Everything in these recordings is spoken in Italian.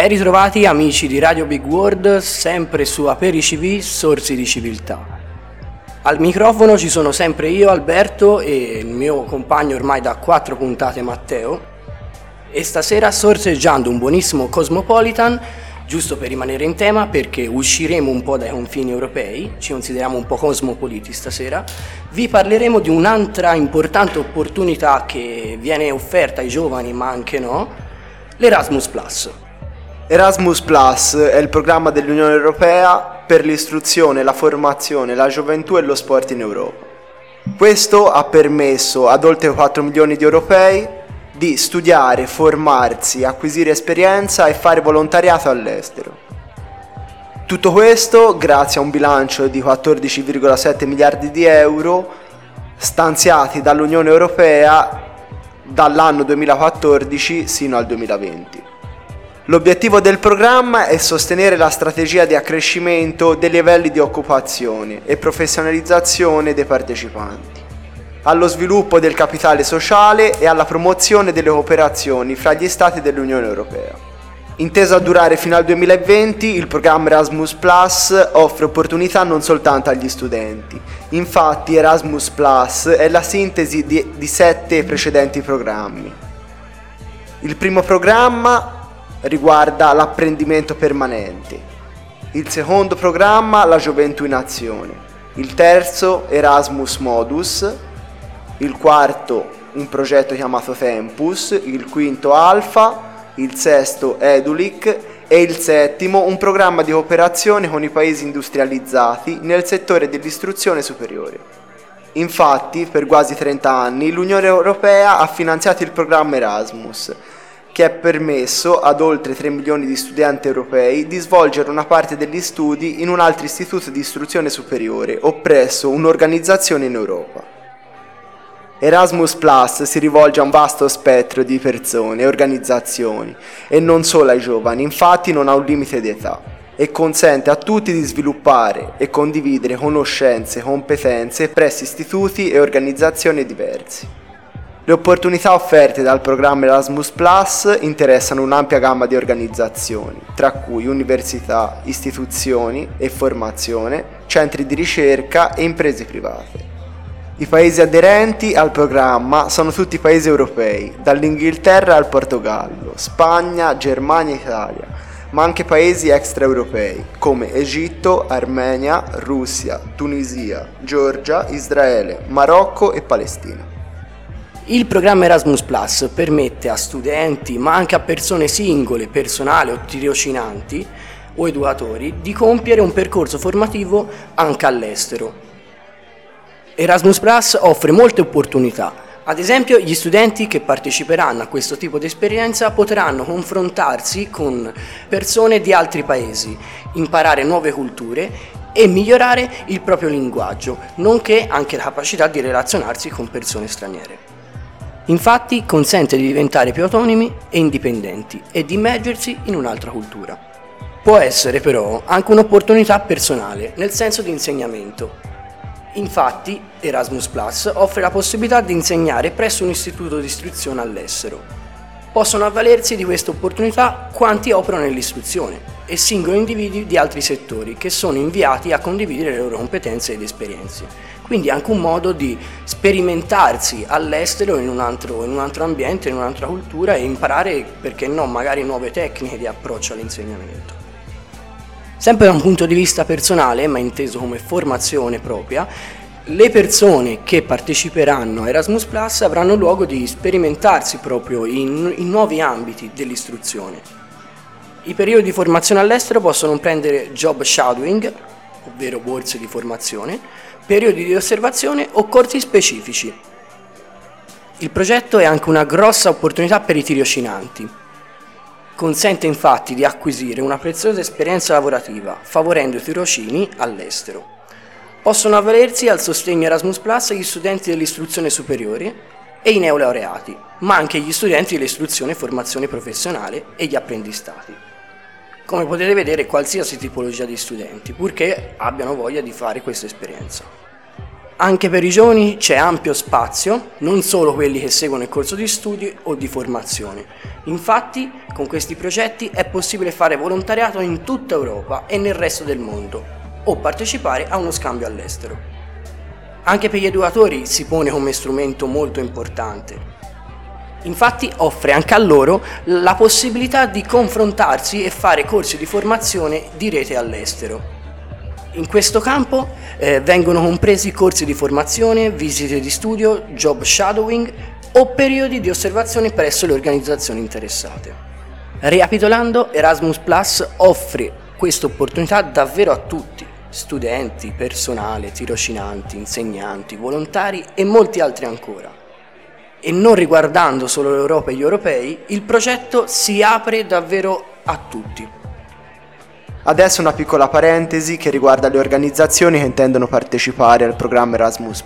Ben ritrovati amici di Radio Big World, sempre su AperiCV, Sorsi di Civiltà. Al microfono ci sono sempre io, Alberto, e il mio compagno ormai da 4 puntate, Matteo. E stasera, sorseggiando un buonissimo Cosmopolitan, giusto per rimanere in tema, perché usciremo un po' dai confini europei, ci consideriamo un po' cosmopoliti stasera, vi parleremo di un'altra importante opportunità che viene offerta ai giovani, ma anche no, l'Erasmus+. Erasmus Plus è il programma dell'Unione Europea per l'istruzione, la formazione, la gioventù e lo sport in Europa. Questo ha permesso ad oltre 4 milioni di europei di studiare, formarsi, acquisire esperienza e fare volontariato all'estero. Tutto questo grazie a un bilancio di 14,7 miliardi di euro stanziati dall'Unione Europea dall'anno 2014 sino al 2020. L'obiettivo del programma è sostenere la strategia di accrescimento dei livelli di occupazione e professionalizzazione dei partecipanti, allo sviluppo del capitale sociale e alla promozione delle cooperazioni fra gli Stati dell'Unione Europea. Inteso a durare fino al 2020, il programma Erasmus Plus offre opportunità non soltanto agli studenti. Infatti Erasmus Plus è la sintesi di 7 precedenti programmi. Il primo programma riguarda l'apprendimento permanente, il secondo programma la gioventù in azione, il terzo Erasmus Modus, il quarto un progetto chiamato Tempus, il quinto Alpha, il sesto Edulic e il settimo un programma di cooperazione con i paesi industrializzati nel settore dell'istruzione superiore. Infatti, per quasi 30 anni l'Unione Europea ha finanziato il programma Erasmus, che ha permesso ad oltre 3 milioni di studenti europei di svolgere una parte degli studi in un altro istituto di istruzione superiore o presso un'organizzazione in Europa. Erasmus Plus si rivolge a un vasto spettro di persone e organizzazioni e non solo ai giovani, infatti non ha un limite di età e consente a tutti di sviluppare e condividere conoscenze e competenze presso istituti e organizzazioni diversi. Le opportunità offerte dal programma Erasmus Plus interessano un'ampia gamma di organizzazioni, tra cui università, istituzioni e formazione, centri di ricerca e imprese private. I paesi aderenti al programma sono tutti paesi europei, dall'Inghilterra al Portogallo, Spagna, Germania e Italia, ma anche paesi extraeuropei come Egitto, Armenia, Russia, Tunisia, Georgia, Israele, Marocco e Palestina. Il programma Erasmus Plus permette a studenti, ma anche a persone singole, personali o tirocinanti o educatori, di compiere un percorso formativo anche all'estero. Erasmus Plus offre molte opportunità. Ad esempio, gli studenti che parteciperanno a questo tipo di esperienza potranno confrontarsi con persone di altri paesi, imparare nuove culture e migliorare il proprio linguaggio, nonché anche la capacità di relazionarsi con persone straniere. Infatti consente di diventare più autonomi e indipendenti e di immergersi in un'altra cultura. Può essere però anche un'opportunità personale, nel senso di insegnamento. Infatti Erasmus Plus offre la possibilità di insegnare presso un istituto di istruzione all'estero. Possono avvalersi di questa opportunità quanti operano nell'istruzione e singoli individui di altri settori che sono inviati a condividere le loro competenze ed esperienze. Quindi è anche un modo di sperimentarsi all'estero in un altro ambiente, in un'altra cultura e imparare, perché no, magari nuove tecniche di approccio all'insegnamento. Sempre da un punto di vista personale, ma inteso come formazione propria, le persone che parteciperanno a Erasmus Plus avranno luogo di sperimentarsi proprio in nuovi ambiti dell'istruzione. I periodi di formazione all'estero possono comprendere job shadowing, ovvero borse di formazione, periodi di osservazione o corsi specifici. Il progetto è anche una grossa opportunità per i tirocinanti. Consente infatti di acquisire una preziosa esperienza lavorativa, favorendo i tirocini all'estero. Possono avvalersi al sostegno Erasmus Plus gli studenti dell'istruzione superiore e i neolaureati, ma anche gli studenti dell'istruzione e formazione professionale e gli apprendistati. Come potete vedere, qualsiasi tipologia di studenti, purché abbiano voglia di fare questa esperienza. Anche per i giovani c'è ampio spazio, non solo quelli che seguono il corso di studi o di formazione. Infatti, con questi progetti è possibile fare volontariato in tutta Europa e nel resto del mondo, o partecipare a uno scambio all'estero. Anche per gli educatori si pone come strumento molto importante. Infatti offre anche a loro la possibilità di confrontarsi e fare corsi di formazione di rete all'estero. In questo campo vengono compresi corsi di formazione, visite di studio, job shadowing o periodi di osservazione presso le organizzazioni interessate. Ricapitolando, Erasmus Plus offre questa opportunità davvero a tutti, studenti, personale, tirocinanti, insegnanti, volontari e molti altri ancora. E non riguardando solo l'Europa e gli europei, il progetto si apre davvero a tutti. Adesso una piccola parentesi che riguarda le organizzazioni che intendono partecipare al programma Erasmus+.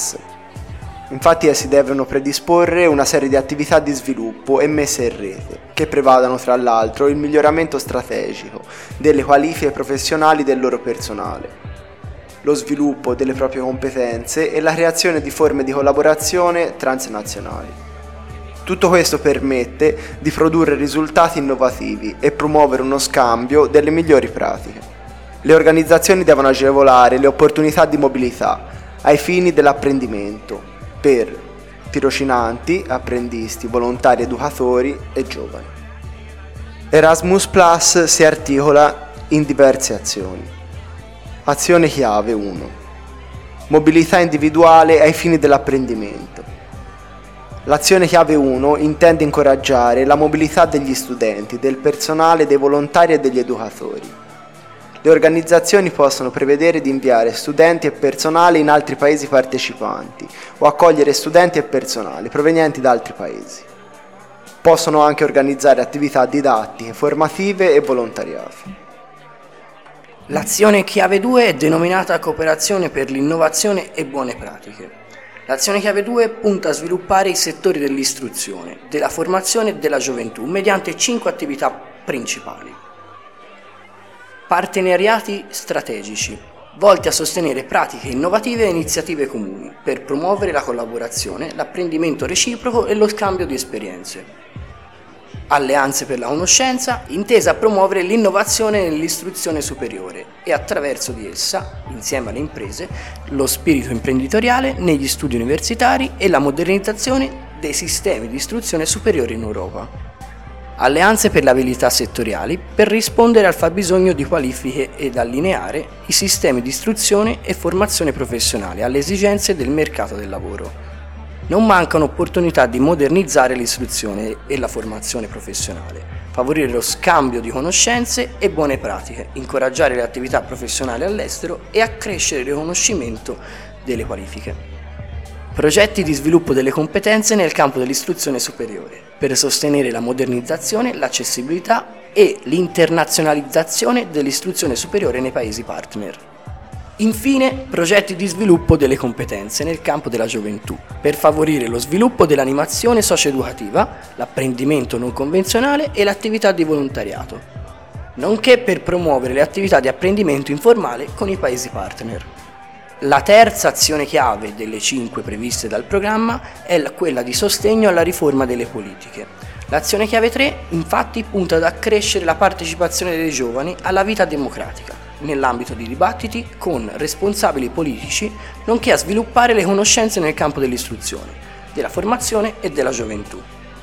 Infatti essi devono predisporre una serie di attività di sviluppo e messe in rete, che prevedano tra l'altro il miglioramento strategico delle qualifiche professionali del loro personale, lo sviluppo delle proprie competenze e la creazione di forme di collaborazione transnazionali. Tutto questo permette di produrre risultati innovativi e promuovere uno scambio delle migliori pratiche. Le organizzazioni devono agevolare le opportunità di mobilità ai fini dell'apprendimento per tirocinanti, apprendisti, volontari educatori e giovani. Erasmus Plus si articola in diverse azioni. Azione chiave 1. Mobilità individuale ai fini dell'apprendimento. L'azione chiave 1 intende incoraggiare la mobilità degli studenti, del personale, dei volontari e degli educatori. Le organizzazioni possono prevedere di inviare studenti e personale in altri paesi partecipanti o accogliere studenti e personale provenienti da altri paesi. Possono anche organizzare attività didattiche, formative e volontariato. L'azione chiave 2 è denominata Cooperazione per l'innovazione e buone pratiche. L'azione chiave 2 punta a sviluppare i settori dell'istruzione, della formazione e della gioventù mediante 5 attività principali. Partenariati strategici, volti a sostenere pratiche innovative e iniziative comuni per promuovere la collaborazione, l'apprendimento reciproco e lo scambio di esperienze. Alleanze per la conoscenza, intesa a promuovere l'innovazione nell'istruzione superiore e attraverso di essa, insieme alle imprese, lo spirito imprenditoriale negli studi universitari e la modernizzazione dei sistemi di istruzione superiore in Europa. Alleanze per le abilità settoriali per rispondere al fabbisogno di qualifiche ed allineare i sistemi di istruzione e formazione professionale alle esigenze del mercato del lavoro. Non mancano opportunità di modernizzare l'istruzione e la formazione professionale, favorire lo scambio di conoscenze e buone pratiche, incoraggiare le attività professionali all'estero e accrescere il riconoscimento delle qualifiche. Progetti di sviluppo delle competenze nel campo dell'istruzione superiore, per sostenere la modernizzazione, l'accessibilità e l'internazionalizzazione dell'istruzione superiore nei Paesi partner. Infine, progetti di sviluppo delle competenze nel campo della gioventù, per favorire lo sviluppo dell'animazione socio-educativa, l'apprendimento non convenzionale e l'attività di volontariato, nonché per promuovere le attività di apprendimento informale con i Paesi partner. La terza azione chiave delle 5 previste dal programma è quella di sostegno alla riforma delle politiche. L'azione chiave 3, infatti, punta ad accrescere la partecipazione dei giovani alla vita democratica, nell'ambito di dibattiti con responsabili politici, nonché a sviluppare le conoscenze nel campo dell'istruzione, della formazione e della gioventù.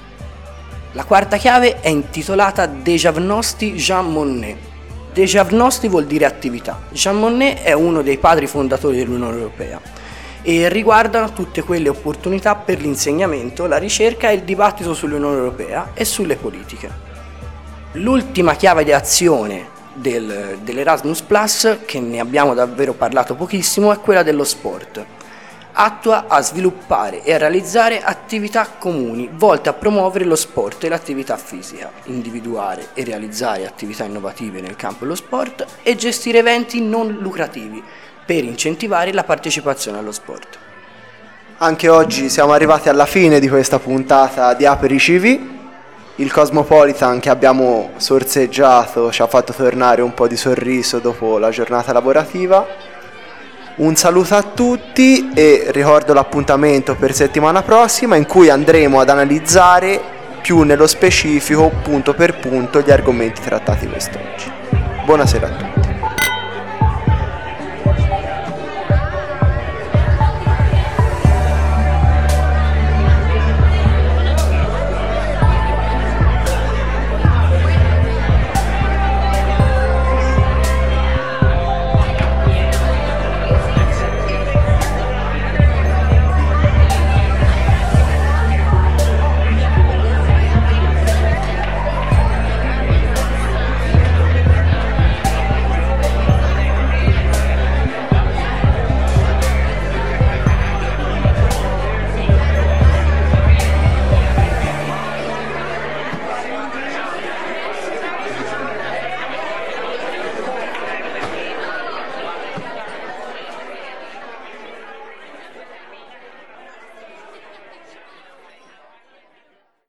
La quarta chiave è intitolata Dejavnosti Jean Monnet. Dejavnosti vuol dire attività. Jean Monnet è uno dei padri fondatori dell'Unione Europea e riguarda tutte quelle opportunità per l'insegnamento, la ricerca e il dibattito sull'Unione Europea e sulle politiche. L'ultima chiave di azione dell'Erasmus Plus, che ne abbiamo davvero parlato pochissimo, è quella dello sport. Attua a sviluppare e a realizzare attività comuni volte a promuovere lo sport e l'attività fisica, individuare e realizzare attività innovative nel campo dello sport e gestire eventi non lucrativi per incentivare la partecipazione allo sport. Anche oggi siamo arrivati alla fine di questa puntata di Aperi CV. Il Cosmopolitan che abbiamo sorseggiato ci ha fatto tornare un po' di sorriso dopo la giornata lavorativa. Un saluto a tutti e ricordo l'appuntamento per settimana prossima, in cui andremo ad analizzare più nello specifico, punto per punto, gli argomenti trattati quest'oggi. Buonasera a tutti.